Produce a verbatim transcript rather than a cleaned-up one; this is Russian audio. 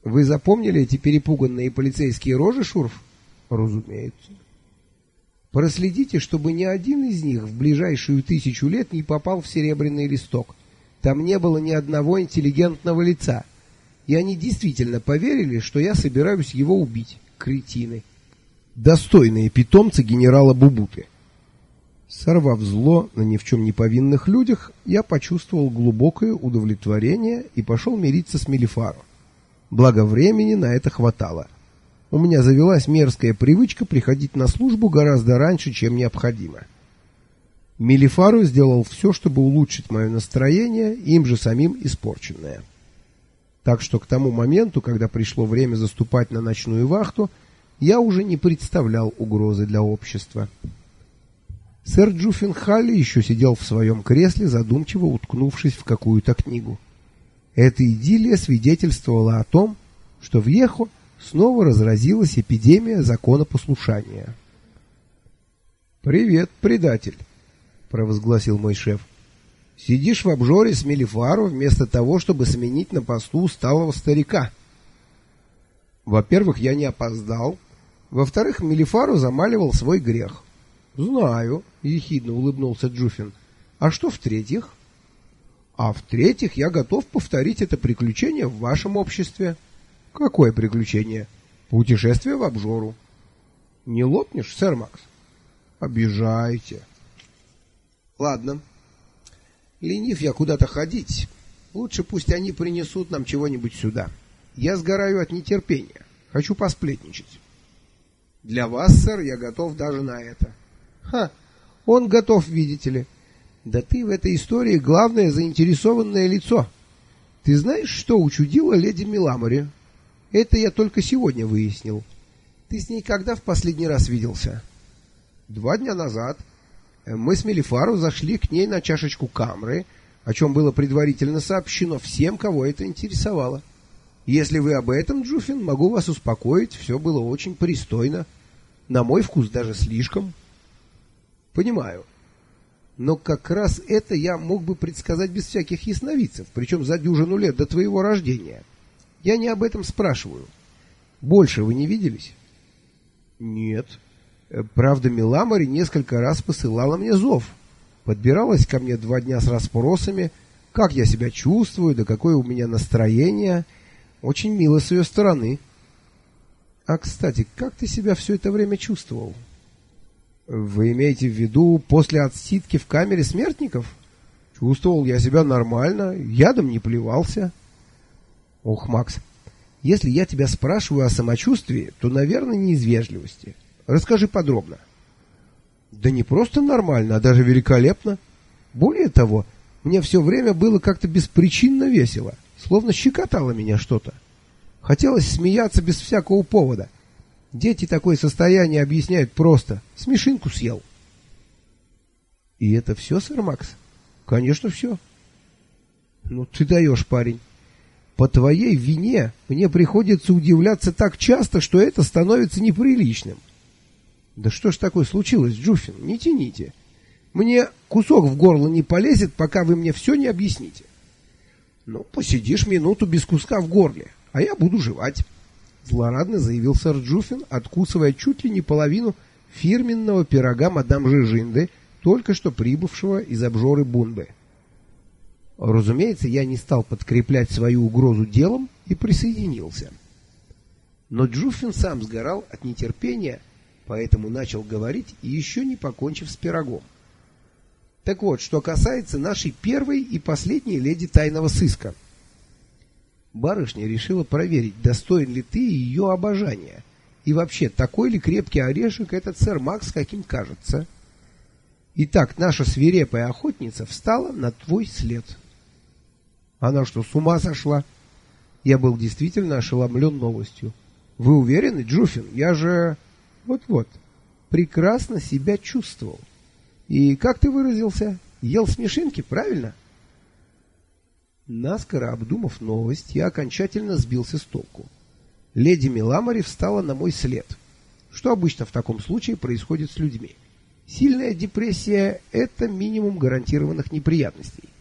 Вы запомнили эти перепуганные полицейские рожи, Шурф? Разумеется. Проследите, чтобы ни один из них в ближайшую тысячу лет не попал в серебряный листок. Там не было ни одного интеллигентного лица. И они действительно поверили, что я собираюсь его убить, кретины. Достойные питомцы генерала Бубуты. Сорвав зло на ни в чем не повинных людях, я почувствовал глубокое удовлетворение и пошел мириться с Мелифаро. Благо времени на это хватало. У меня завелась мерзкая привычка приходить на службу гораздо раньше, чем необходимо. Мелифаро сделал все, чтобы улучшить мое настроение, им же самим испорченное. Так что к тому моменту, когда пришло время заступать на ночную вахту, я уже не представлял угрозы для общества. Сэр Джуффин Халли еще сидел в своем кресле, задумчиво уткнувшись в какую-то книгу. Эта идиллия свидетельствовала о том, что в Ехо снова разразилась эпидемия законопослушания. «Привет, предатель», — провозгласил мой шеф. «Сидишь в обжоре с Мелифаро вместо того, чтобы сменить на посту усталого старика. Во-первых, я не опоздал. Во-вторых, Мелифаро замаливал свой грех». «Знаю», — ехидно улыбнулся Джуффин. «А что в-третьих?» «А в-третьих, я готов повторить это приключение в вашем обществе». «Какое приключение?» «Путешествие в обжору». «Не лопнешь, сэр Макс?» «Обижаете». «Ладно. Ленив я куда-то ходить. Лучше пусть они принесут нам чего-нибудь сюда. Я сгораю от нетерпения. Хочу посплетничать». «Для вас, сэр, я готов даже на это». «Ха! Он готов, видите ли. Да ты в этой истории главное заинтересованное лицо. Ты знаешь, что учудила леди Миламори? Это я только сегодня выяснил. Ты с ней когда в последний раз виделся?» «Два дня назад. Мы с Мелифаро зашли к ней на чашечку камры, о чем было предварительно сообщено всем, кого это интересовало. Если вы об этом, Джуффин, могу вас успокоить, все было очень пристойно. На мой вкус даже слишком». «Понимаю. Но как раз это я мог бы предсказать без всяких ясновидцев, причем за дюжину лет до твоего рождения. Я не об этом спрашиваю. Больше вы не виделись?» «Нет. Правда, Миламори несколько раз посылала мне зов. Подбиралась ко мне два дня с расспросами, как я себя чувствую, да какое у меня настроение. Очень мило с ее стороны». «А, кстати, как ты себя все это время чувствовал?» «Вы имеете в виду после отсидки в камере смертников?» «Чувствовал я себя нормально, ядом не плевался». «Ох, Макс, если я тебя спрашиваю о самочувствии, то, наверное, не из вежливости. Расскажи подробно». «Да не просто нормально, а даже великолепно. Более того, мне все время было как-то беспричинно весело, словно щекотало меня что-то. Хотелось смеяться без всякого повода. Дети такое состояние объясняют просто. Смешинку съел». «И это все, сэр Макс?» «Конечно, все». «Ну ты даешь, парень. По твоей вине мне приходится удивляться так часто, что это становится неприличным». «Да что ж такое случилось, Джуффин? Не тяните. Мне кусок в горло не полезет, пока вы мне все не объясните». «Ну, посидишь минуту без куска в горле, а я буду жевать», — злорадно заявил сэр Джуффин, откусывая чуть ли не половину фирменного пирога мадам Жижинды, только что прибывшего из обжоры Бунбы. Разумеется, я не стал подкреплять свою угрозу делом и присоединился. Но Джуффин сам сгорал от нетерпения, поэтому начал говорить, еще не покончив с пирогом. «Так вот, что касается нашей первой и последней леди тайного сыска. Барышня решила проверить, достоин ли ты ее обожания, и вообще, такой ли крепкий орешек этот сэр Макс, каким кажется. Итак, наша свирепая охотница встала на твой след». «Она что, с ума сошла?» Я был действительно ошеломлен новостью. «Вы уверены, Джуффин? Я же... вот-вот, прекрасно себя чувствовал. И, как ты выразился, ел смешинки, правильно?» Наскоро обдумав новость, я окончательно сбился с толку. Леди Миламори встала на мой след. Что обычно в таком случае происходит с людьми? Сильная депрессия — это минимум гарантированных неприятностей.